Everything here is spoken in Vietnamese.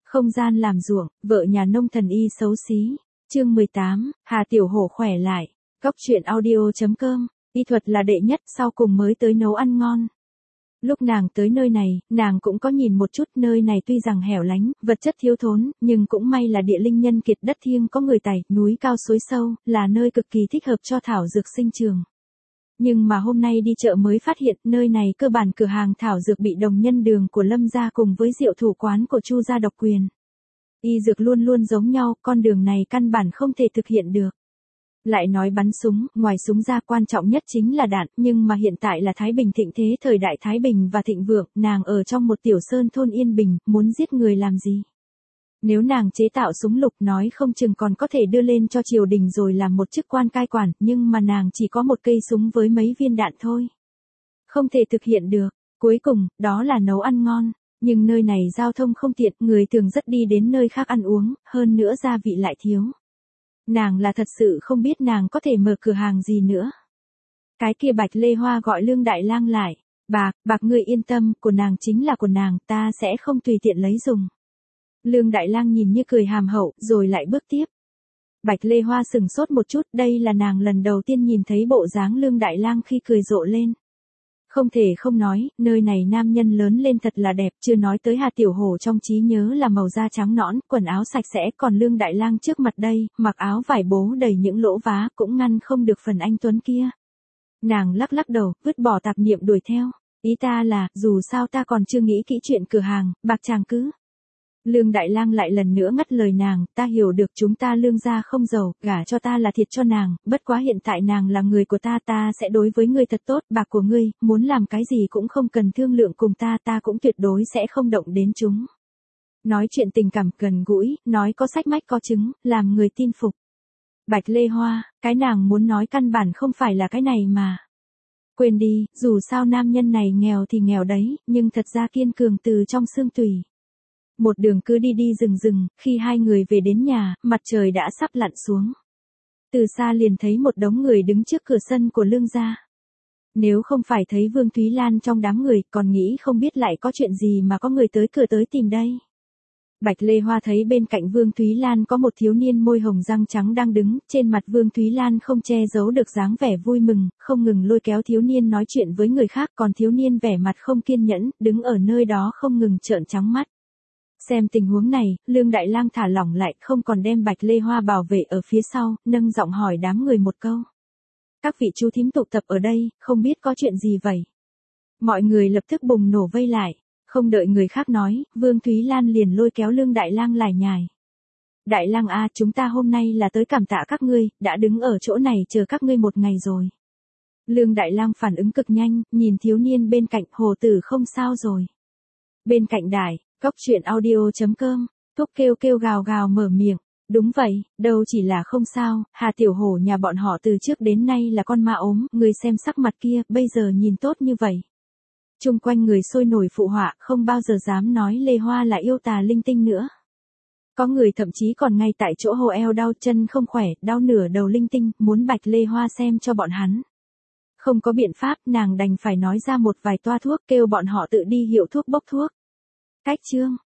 Không gian làm ruộng, vợ nhà nông thần y xấu xí. Chương 18, Hà Tiểu Hổ khỏe lại. Góc truyện audio.com, y thuật là đệ nhất, sau cùng mới tới nấu ăn ngon. Lúc nàng tới nơi này, nàng cũng có nhìn một chút, nơi này tuy rằng hẻo lánh, vật chất thiếu thốn, nhưng cũng may là địa linh nhân kiệt, đất thiêng có người tài, núi cao suối sâu, là nơi cực kỳ thích hợp cho thảo dược sinh trường. Nhưng mà hôm nay đi chợ mới phát hiện, nơi này cơ bản cửa hàng thảo dược bị Đồng Nhân Đường của Lâm gia cùng với Diệu Thủ quán của Chu gia độc quyền. Y dược luôn luôn giống nhau, con đường này căn bản không thể thực hiện được. Lại nói bắn súng, ngoài súng ra quan trọng nhất chính là đạn, nhưng mà hiện tại là Thái Bình thịnh thế, thời đại Thái Bình và thịnh vượng, nàng ở trong một tiểu sơn thôn yên bình, muốn giết người làm gì? Nếu nàng chế tạo súng lục nói không chừng còn có thể đưa lên cho triều đình rồi làm một chức quan cai quản, nhưng mà nàng chỉ có một cây súng với mấy viên đạn thôi. Không thể thực hiện được. Cuối cùng, đó là nấu ăn ngon. Nhưng nơi này giao thông không tiện, người thường rất đi đến nơi khác ăn uống, hơn nữa gia vị lại thiếu. Nàng là thật sự không biết nàng có thể mở cửa hàng gì nữa. Cái kia Bạch Lê Hoa gọi Lương Đại Lang lại. Bạc ngươi yên tâm, của nàng chính là của nàng, ta sẽ không tùy tiện lấy dùng. Lương Đại Lang nhìn như cười hàm hậu, rồi lại bước tiếp. Bạch Lê Hoa sừng sốt một chút, đây là nàng lần đầu tiên nhìn thấy bộ dáng Lương Đại Lang khi cười rộ lên. Không thể không nói, nơi này nam nhân lớn lên thật là đẹp, chưa nói tới Hà Tiểu Hổ trong trí nhớ là màu da trắng nõn, quần áo sạch sẽ, còn Lương Đại Lang trước mặt đây, mặc áo vải bố đầy những lỗ vá, cũng ngăn không được phần anh tuấn kia. Nàng lắc lắc đầu, vứt bỏ tạp niệm đuổi theo. Ý ta là, dù sao ta còn chưa nghĩ kỹ chuyện cửa hàng, bạc chàng cứ. Lương Đại Lang lại lần nữa ngắt lời nàng, ta hiểu được chúng ta Lương gia không giàu, gả cho ta là thiệt cho nàng, bất quá hiện tại nàng là người của ta, ta sẽ đối với ngươi thật tốt, bạc của ngươi, muốn làm cái gì cũng không cần thương lượng cùng ta, ta cũng tuyệt đối sẽ không động đến chúng. Nói chuyện tình cảm gần gũi, nói có sách mách có chứng, làm người tin phục. Bạch Lê Hoa, cái nàng muốn nói căn bản không phải là cái này mà. Quên đi, dù sao nam nhân này nghèo thì nghèo đấy, nhưng thật ra kiên cường từ trong xương tủy. Một đường cứ đi rừng, khi hai người về đến nhà, mặt trời đã sắp lặn xuống. Từ xa liền thấy một đống người đứng trước cửa sân của Lương gia. Nếu không phải thấy Vương Thúy Lan trong đám người, còn nghĩ không biết lại có chuyện gì mà có người tới cửa tới tìm đây. Bạch Lê Hoa thấy bên cạnh Vương Thúy Lan có một thiếu niên môi hồng răng trắng đang đứng, trên mặt Vương Thúy Lan không che giấu được dáng vẻ vui mừng, không ngừng lôi kéo thiếu niên nói chuyện với người khác, còn thiếu niên vẻ mặt không kiên nhẫn, đứng ở nơi đó không ngừng trợn trắng mắt. Xem tình huống này, Lương Đại Lang thả lỏng lại, không còn đem Bạch Lê Hoa bảo vệ ở phía sau, nâng giọng hỏi đám người một câu. Các vị chú thím tụ tập ở đây, không biết có chuyện gì vậy? Mọi người lập tức bùng nổ vây lại, không đợi người khác nói, Vương Thúy Lan liền lôi kéo Lương Đại Lang lải nhải. Đại Lang a, chúng ta hôm nay là tới cảm tạ các ngươi, đã đứng ở chỗ này chờ các ngươi một ngày rồi. Lương Đại Lang phản ứng cực nhanh, nhìn thiếu niên bên cạnh, hồ tử không sao rồi. Bên cạnh Đại, Góc truyện audio.com, Thúc kêu gào gào mở miệng. Đúng vậy, đâu chỉ là không sao, Hà Tiểu Hổ nhà bọn họ từ trước đến nay là con ma ốm, người xem sắc mặt kia, bây giờ nhìn tốt như vậy. Chung quanh người sôi nổi phụ họa, không bao giờ dám nói Lê Hoa là yêu tà linh tinh nữa. Có người thậm chí còn ngay tại chỗ hô eo đau, chân không khỏe, đau nửa đầu linh tinh, muốn Bạch Lê Hoa xem cho bọn hắn. Không có biện pháp, nàng đành phải nói ra một vài toa thuốc, kêu bọn họ tự đi hiệu thuốc bốc thuốc. Cách chương